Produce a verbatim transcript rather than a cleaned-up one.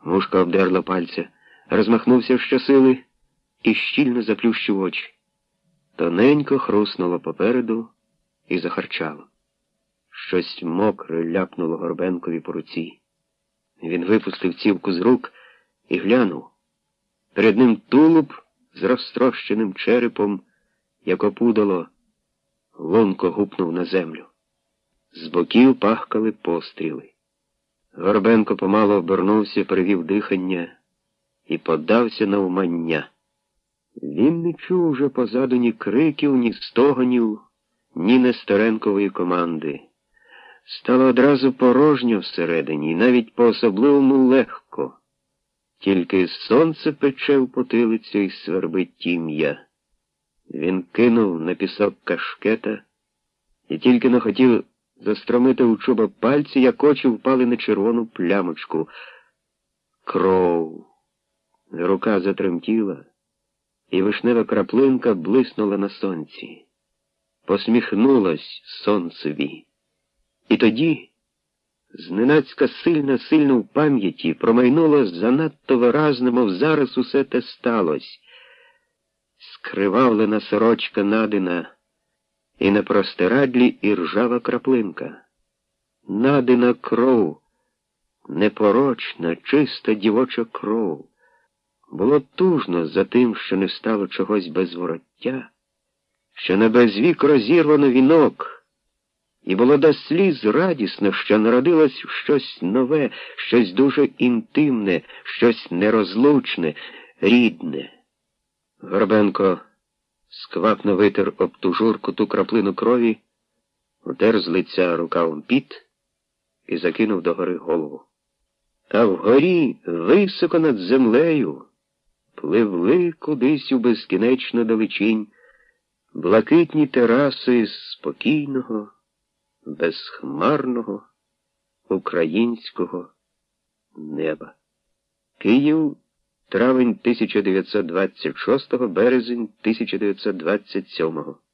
Мушка обдерла пальця, розмахнувся щосили і щільно заплющив очі. Тоненько хруснуло попереду і захарчало. Щось мокре ляпнуло Горбенкові по руці. Він випустив цівку з рук і глянув. Перед ним тулуб з розтрощеним черепом, як опудало, лунко гупнув на землю. З боків пахкали постріли. Горбенко помало обернувся, перевів дихання і подався на умання. Він не чув уже позаду ні криків, ні стогонів, ні Нестеренкової команди. Стало одразу порожньо всередині, і навіть по-особливому легко. Тільки сонце пече в потилицю і свербить тім'я. Він кинув на пісок кашкета і тільки не хотів застромити у чоба пальці, як очі впали на червону плямочку. Кров. Рука затремтіла, і вишнева краплинка блиснула на сонці. Посміхнулась сонцеві. І тоді, зненацька сильно-сильно в пам'яті, промайнуло занадто виразно, мов зараз усе те сталось. Скривавлена сорочка Надина, і на простирадлі іржава краплинка. Надина кров, непорочна, чиста дівоча кров. Було тужно за тим, що не стало чогось без вороття, що на безвік розірвано вінок, і було до сліз радісно, що народилось щось нове, щось дуже інтимне, щось нерозлучне, рідне. Горбенко сквапно витер об ту журку ту краплину крові, утер з лиця рукавом піт і закинув догори голову. А вгорі, високо над землею, пливли кудись у безкінечну далечінь блакитні тераси спокійного, безхмарного українського неба. Київ, травень тисяча дев'ятсот двадцять шостого, березень тисяча дев'ятсот двадцять сьомого.